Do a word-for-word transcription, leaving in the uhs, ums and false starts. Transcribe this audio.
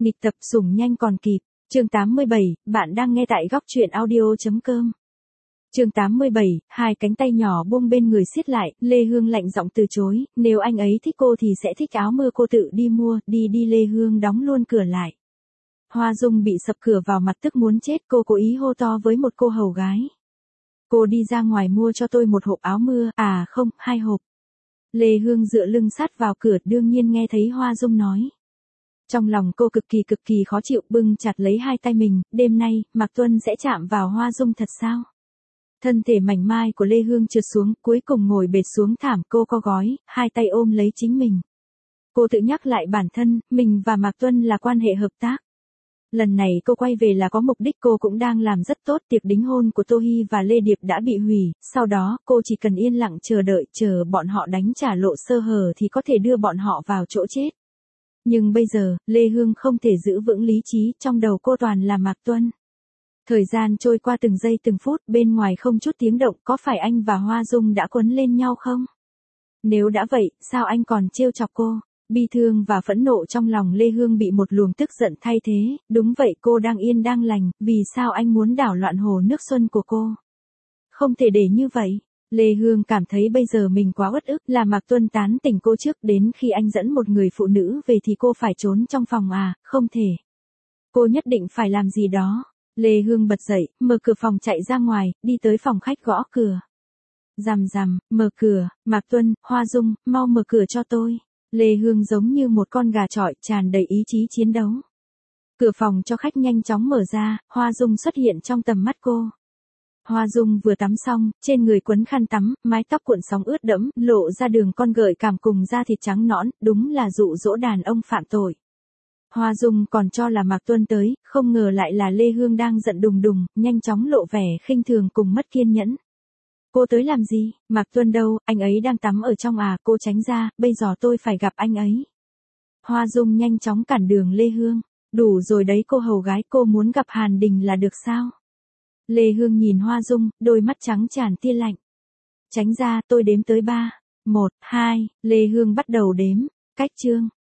Nghịch tập sủng nhanh còn kịp. Chương tám mươi bảy, bạn đang nghe tại góc truyện audio.com. Chương tám mươi bảy, hai cánh tay nhỏ buông bên người siết lại, Lê Hương lạnh giọng từ chối, nếu anh ấy thích cô thì sẽ thích áo mưa cô tự đi mua, đi đi Lê Hương đóng luôn cửa lại. Hoa Dung bị sập cửa vào mặt tức muốn chết, cô cố ý hô to với một cô hầu gái. Cô đi ra ngoài mua cho tôi một hộp áo mưa, à không, hai hộp. Lê Hương dựa lưng sát vào cửa đương nhiên nghe thấy Hoa Dung nói. Trong lòng cô cực kỳ cực kỳ khó chịu bưng chặt lấy hai tay mình, đêm nay, Mạc Tuân sẽ chạm vào Hoa Dung thật sao? Thân thể mảnh mai của Lê Hương trượt xuống, cuối cùng ngồi bệt xuống thảm cô co gói, hai tay ôm lấy chính mình. Cô tự nhắc lại bản thân, mình và Mạc Tuân là quan hệ hợp tác. Lần này cô quay về là có mục đích, cô cũng đang làm rất tốt, tiệc đính hôn của Tô Hy và Lê Điệp đã bị hủy, sau đó cô chỉ cần yên lặng chờ đợi, chờ bọn họ đánh trả lộ sơ hở thì có thể đưa bọn họ vào chỗ chết. Nhưng bây giờ, Lê Hương không thể giữ vững lý trí, trong đầu cô toàn là Mạc Tuân. Thời gian trôi qua từng giây từng phút, bên ngoài không chút tiếng động, có phải anh và Hoa Dung đã quấn lên nhau không? Nếu đã vậy, sao anh còn trêu chọc cô? Bi thương và phẫn nộ trong lòng Lê Hương bị một luồng tức giận thay thế, đúng vậy cô đang yên đang lành, vì sao anh muốn đảo loạn hồ nước xuân của cô? Không thể để như vậy. Lê Hương cảm thấy bây giờ mình quá uất ức, là Mạc Tuân tán tỉnh cô trước, đến khi anh dẫn một người phụ nữ về thì cô phải trốn trong phòng à, không thể. Cô nhất định phải làm gì đó. Lê Hương bật dậy, mở cửa phòng chạy ra ngoài, đi tới phòng khách gõ cửa. Rằm rằm, mở cửa, Mạc Tuân, Hoa Dung, mau mở cửa cho tôi. Lê Hương giống như một con gà chọi, tràn đầy ý chí chiến đấu. Cửa phòng cho khách nhanh chóng mở ra, Hoa Dung xuất hiện trong tầm mắt cô. Hoa Dung vừa tắm xong, trên người quấn khăn tắm, mái tóc cuộn sóng ướt đẫm, lộ ra đường con gợi cảm cùng da thịt trắng nõn, đúng là dụ dỗ đàn ông phạm tội. Hoa Dung còn cho là Mạc Tuân tới, không ngờ lại là Lê Hương đang giận đùng đùng, nhanh chóng lộ vẻ khinh thường cùng mất kiên nhẫn. Cô tới làm gì? Mạc Tuân đâu, anh ấy đang tắm ở trong à, cô tránh ra, bây giờ tôi phải gặp anh ấy. Hoa Dung nhanh chóng cản đường Lê Hương. Đủ rồi đấy cô hầu gái, cô muốn gặp Hàn Đình là được sao? Lê Hương nhìn Hoa Dung, đôi mắt trắng tràn tia lạnh. Tránh ra, tôi đếm tới ba. Một, hai, Lê Hương bắt đầu đếm. Cách chương.